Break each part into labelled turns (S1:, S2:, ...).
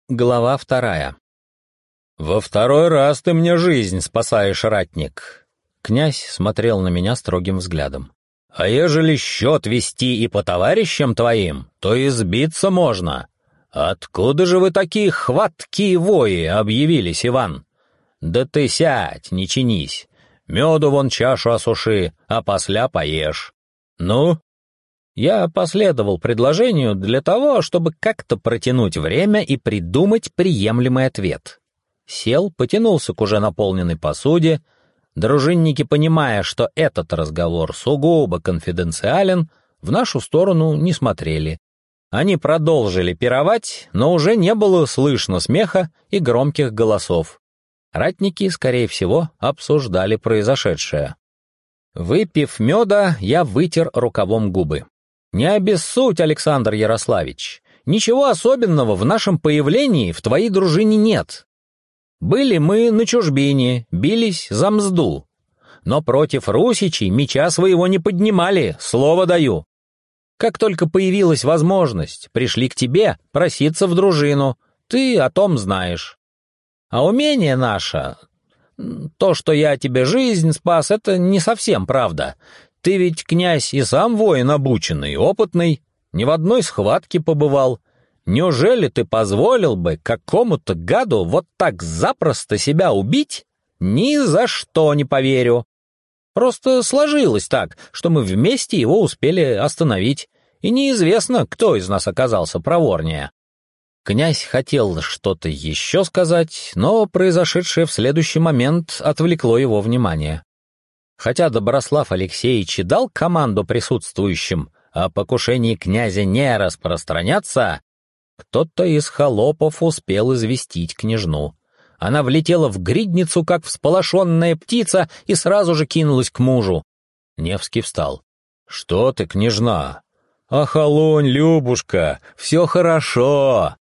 S1: Глава 2. «Во второй раз ты мне жизнь спасаешь, ратник!» Князь смотрел на меня строгим взглядом. «А ежели счет вести и по товарищам твоим, то избиться можно. Откуда же вы такие хваткие вои объявились, Иван? Да ты сядь, не чинись. Меду вон чашу осуши, а посля поешь. Ну?» Я последовал предложению для того, чтобы как-то протянуть время и придумать приемлемый ответ. Сел, потянулся к уже наполненной посуде. Дружинники, понимая, что этот разговор сугубо конфиденциален, в нашу сторону не смотрели. Они продолжили пировать, но уже не было слышно смеха и громких голосов. Ратники, скорее всего, обсуждали произошедшее. Выпив меда, я вытер рукавом губы. «Не обессудь, Александр Ярославич, ничего особенного в нашем появлении в твоей дружине нет. Были мы на чужбине, бились за мзду, но против русичей меча своего не поднимали, слово даю. Как только появилась возможность, пришли к тебе проситься в дружину, ты о том знаешь. А умение наше, то, что я тебе жизнь спас, это не совсем правда». Ты ведь, князь, и сам воин обученный, опытный, ни в одной схватке побывал. Неужели ты позволил бы какому-то гаду вот так запросто себя убить? Ни за что не поверю. Просто сложилось так, что мы вместе его успели остановить, и неизвестно, кто из нас оказался проворнее». Князь хотел что-то еще сказать, но произошедшее в следующий момент отвлекло его внимание. Хотя Доброслав Алексеевич и дал команду присутствующим о покушении князя не распространяться, кто-то из холопов успел известить княжну. Она влетела в гридницу, как всполошенная птица, и сразу же кинулась к мужу. Невский встал. «Что ты, княжна? Охолонь, Любушка, все хорошо!»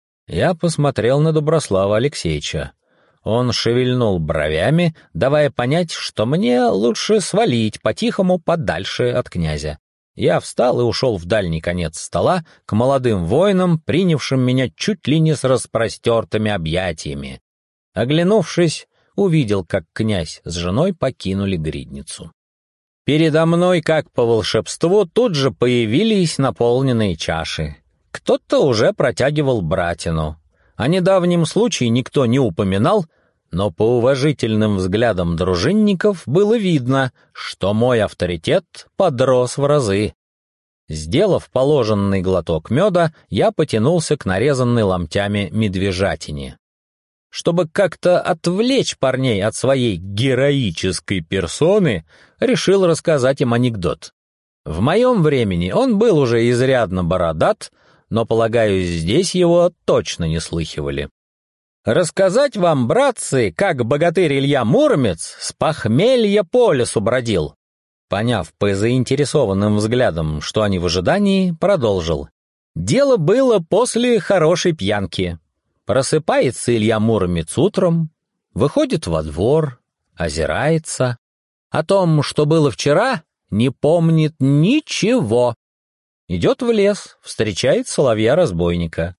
S1: Я посмотрел на Доброслава Алексеевича. Он шевельнул бровями, давая понять, что мне лучше свалить по-тихому подальше от князя. Я встал и ушел в дальний конец стола к молодым воинам, принявшим меня чуть ли не с распростертыми объятиями. Оглянувшись, увидел, как князь с женой покинули гридницу. Передо мной, как по волшебству, тут же появились наполненные чаши. Кто-то уже протягивал братину. О недавнем случае никто не упоминал, но по уважительным взглядам дружинников было видно, что мой авторитет подрос в разы. Сделав положенный глоток меда, я потянулся к нарезанной ломтями медвежатине. Чтобы как-то отвлечь парней от своей героической персоны, решил рассказать им анекдот. В моем времени он был уже изрядно бородат, но, полагаю, здесь его точно не слыхивали. Рассказать вам, братцы, как богатырь Илья Муромец с похмелья по лесу бродил. Поняв по заинтересованным взглядам, что они в ожидании, продолжил. Дело было после хорошей пьянки. Просыпается Илья Муромец утром, выходит во двор, озирается. О том, что было вчера, не помнит ничего. Идет в лес, встречает соловья-разбойника.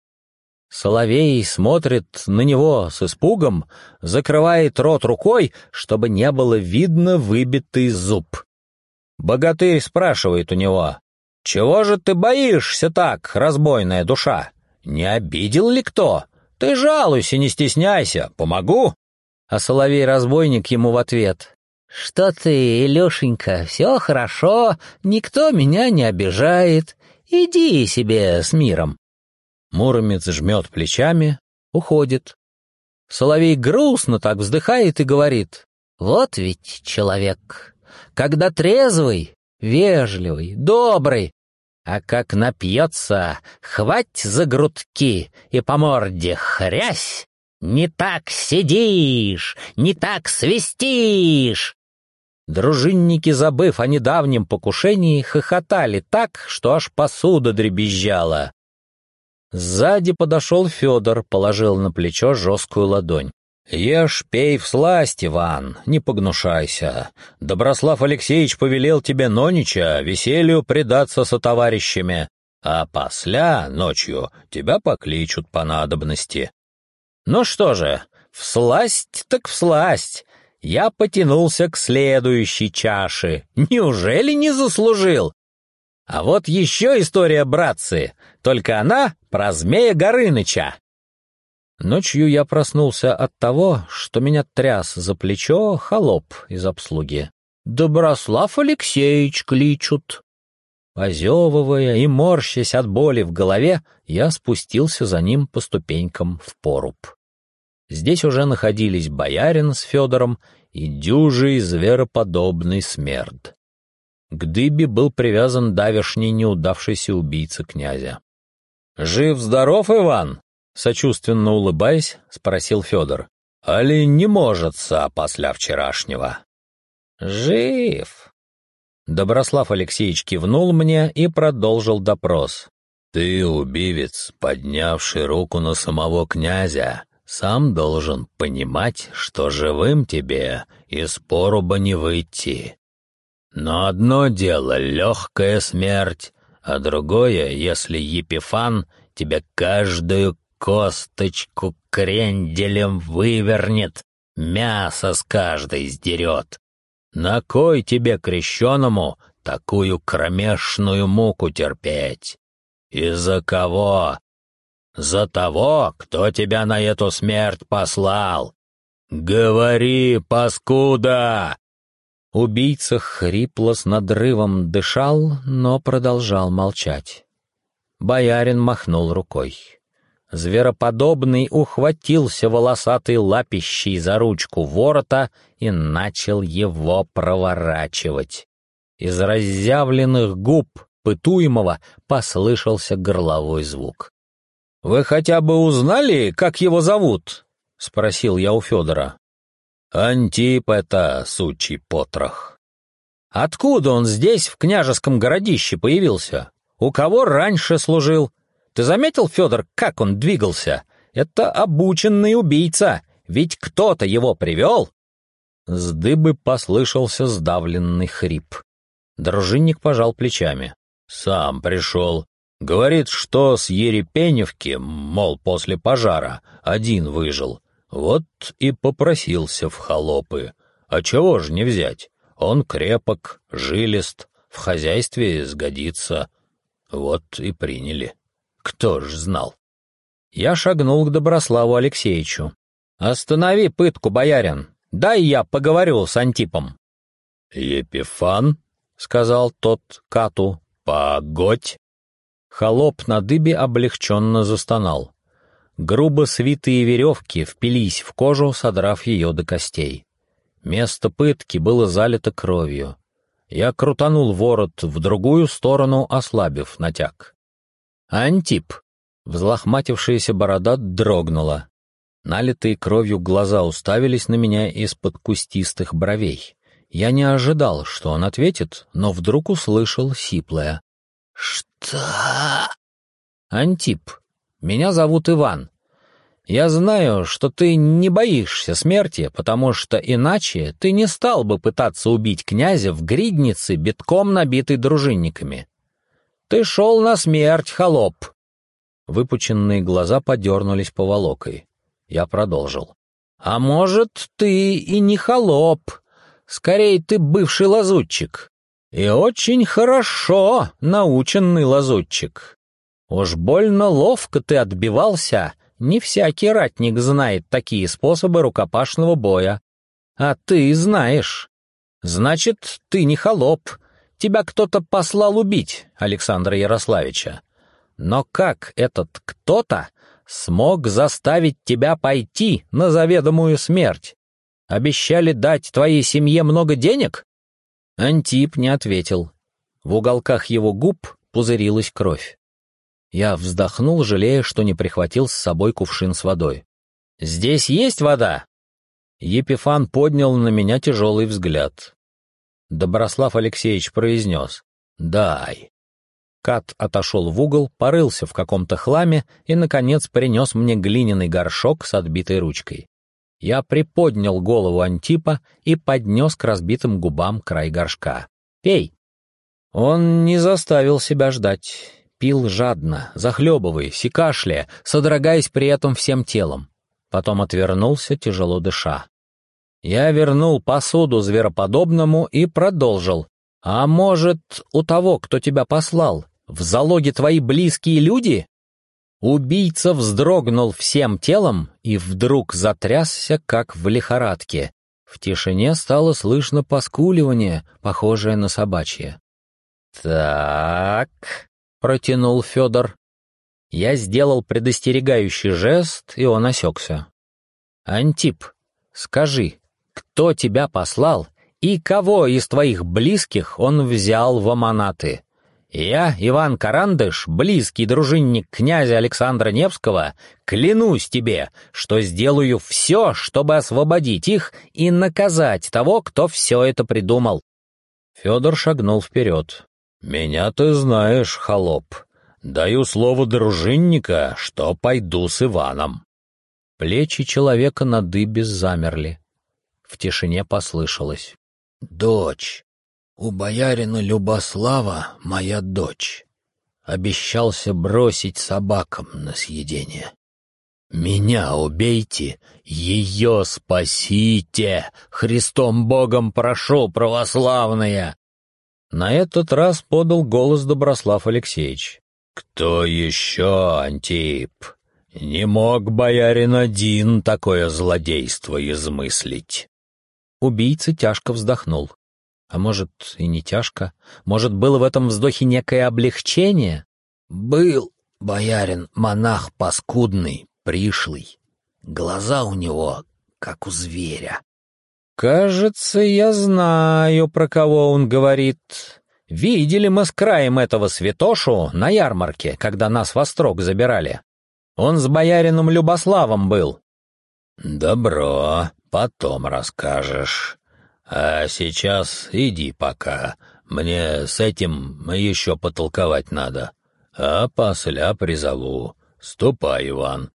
S1: Соловей смотрит на него с испугом, закрывает рот рукой, чтобы не было видно выбитый зуб. Богатырь спрашивает у него: «Чего же ты боишься так, разбойная душа? Не обидел ли кто? Ты жалуйся, не стесняйся, помогу». А соловей-разбойник ему в ответ: «Что ты, Илюшенька, все хорошо, никто меня не обижает, иди себе с миром». Муромец жмет плечами, уходит. Соловей грустно так вздыхает и говорит: «Вот ведь человек, когда трезвый, вежливый, добрый, а как напьется, хвать за грудки и по морде хрясь, не так сидишь, не так свистишь». Дружинники, забыв о недавнем покушении, хохотали так, что аж посуда дребезжала. Сзади подошел Федор, положил на плечо жесткую ладонь. «Ешь, пей всласть, Иван, не погнушайся. Доброслав Алексеевич повелел тебе нонича веселью предаться со товарищами. а после ночью тебя покличут по надобности. Ну что же, всласть так всласть. Я потянулся к следующей чаше. Неужели не заслужил? А вот еще история, братцы, только она про Змея Горыныча. Ночью я проснулся от того, что меня тряс за плечо холоп из обслуги. «Доброслав Алексеевич кличут». Позевывая и морщась от боли в голове, я спустился за ним по ступенькам в поруб. Здесь уже находились боярин с Федором и дюжий звероподобный смерд. К дыбе был привязан давешний неудавшийся убийца князя. «Жив-здоров, Иван?» — сочувственно улыбаясь, спросил Федор. «Али не можется после вчерашнего?» «Жив!» Доброслав Алексеевич кивнул мне и продолжил допрос. «Ты, убивец, поднявший руку на самого князя, сам должен понимать, что живым тебе из поруба не выйти. Но одно дело — легкая смерть, а другое, если Епифан тебе каждую косточку кренделем вывернет, мясо с каждой сдерет. На кой тебе, крещеному, такую кромешную муку терпеть? И за кого? За того, кто тебя на эту смерть послал. Говори, паскуда!» Убийца хрипло с надрывом дышал, но продолжал молчать. Боярин махнул рукой. Звероподобный ухватился волосатой лапищей за ручку ворота и начал его проворачивать. Из разъявленных губ пытуемого послышался горловой звук. «Вы хотя бы узнали, как его зовут?» — спросил я у Федора. «Антип это, сучий потрох». «Откуда он здесь, в княжеском городище, появился? У кого раньше служил? Ты заметил, Федор, как он двигался? Это обученный убийца, ведь кто-то его привел?» С дыбы послышался сдавленный хрип. Дружинник пожал плечами. «Сам пришел. Говорит, что с Ерепеневки, мол, после пожара, один выжил. Вот и попросился в холопы. А чего ж не взять? Он крепок, жилист, в хозяйстве сгодится. Вот и приняли. Кто ж знал?» Я шагнул к Доброславу Алексеевичу. «Останови пытку, боярин. Дай я поговорю с Антипом». «Епифан», — сказал тот Кату, — «погодь». Холоп на дыбе облегченно застонал. Грубо свитые веревки впились в кожу, содрав ее до костей. Место пытки было залито кровью. Я крутанул ворот в другую сторону, ослабив натяг. «Антип!» Взлохматившаяся борода дрогнула. Налитые кровью глаза уставились на меня из-под кустистых бровей. Я не ожидал, что он ответит, но вдруг услышал сиплое: «Что?» «Антип, меня зовут Иван. Я знаю, что ты не боишься смерти, потому что иначе ты не стал бы пытаться убить князя в гриднице, битком набитой дружинниками. Ты шел на смерть, холоп!» Выпученные глаза подернулись поволокой. Я продолжил. «А может, ты и не холоп. Скорее, ты бывший лазутчик. И очень хорошо наученный лазутчик. Уж больно ловко ты отбивался. Не всякий ратник знает такие способы рукопашного боя. А ты знаешь. Значит, ты не холоп. Тебя кто-то послал убить, Александра Ярославича. Но как этот кто-то смог заставить тебя пойти на заведомую смерть? Обещали дать твоей семье много денег?» Антип не ответил. В уголках его губ пузырилась кровь. Я вздохнул, жалея, что не прихватил с собой кувшин с водой. «Здесь есть вода?» Епифан поднял на меня тяжелый взгляд. Доброслав Алексеевич произнес: «Дай». Кат отошел в угол, порылся в каком-то хламе и, наконец, принес мне глиняный горшок с отбитой ручкой. Я приподнял голову Антипа и поднес к разбитым губам край горшка. «Пей». Он не заставил себя ждать. Пил жадно, захлебываясь и кашляя, содрогаясь при этом всем телом. Потом отвернулся, тяжело дыша. Я вернул посуду звероподобному и продолжил. «А может, у того, кто тебя послал, в залоге твои близкие люди?» Убийца вздрогнул всем телом и вдруг затрясся, как в лихорадке. В тишине стало слышно поскуливание, похожее на собачье. «Так», — протянул Федор. Я сделал предостерегающий жест, и он осекся. «Антип, скажи, кто тебя послал и кого из твоих близких он взял в аманаты? Я, Иван Карандыш, близкий дружинник князя Александра Невского, клянусь тебе, что сделаю все, чтобы освободить их и наказать того, кто все это придумал». Федор шагнул вперед. «Меня ты знаешь, холоп. Даю слово дружинника, что пойду с Иваном». Плечи человека на дыбе замерли. В тишине послышалось: «Дочь. У боярина Любослава моя дочь. Обещался бросить собакам на съедение. Меня убейте, ее спасите! Христом Богом прошу, православная!» На этот раз подал голос Доброслав Алексеевич. «Кто еще, Антип? Не мог боярин один такое злодейство измыслить?» Убийца тяжко вздохнул. А может, и не тяжко? Может, было в этом вздохе некое облегчение? «Был боярин монах паскудный, пришлый. Глаза у него, как у зверя». «Кажется, я знаю, про кого он говорит. Видели мы с краем этого святошу на ярмарке, когда нас в Острог забирали. Он с боярином Любославом был». «Добро, потом расскажешь. А сейчас иди пока. Мне с этим еще потолковать надо. А после призову. Ступай, Иван».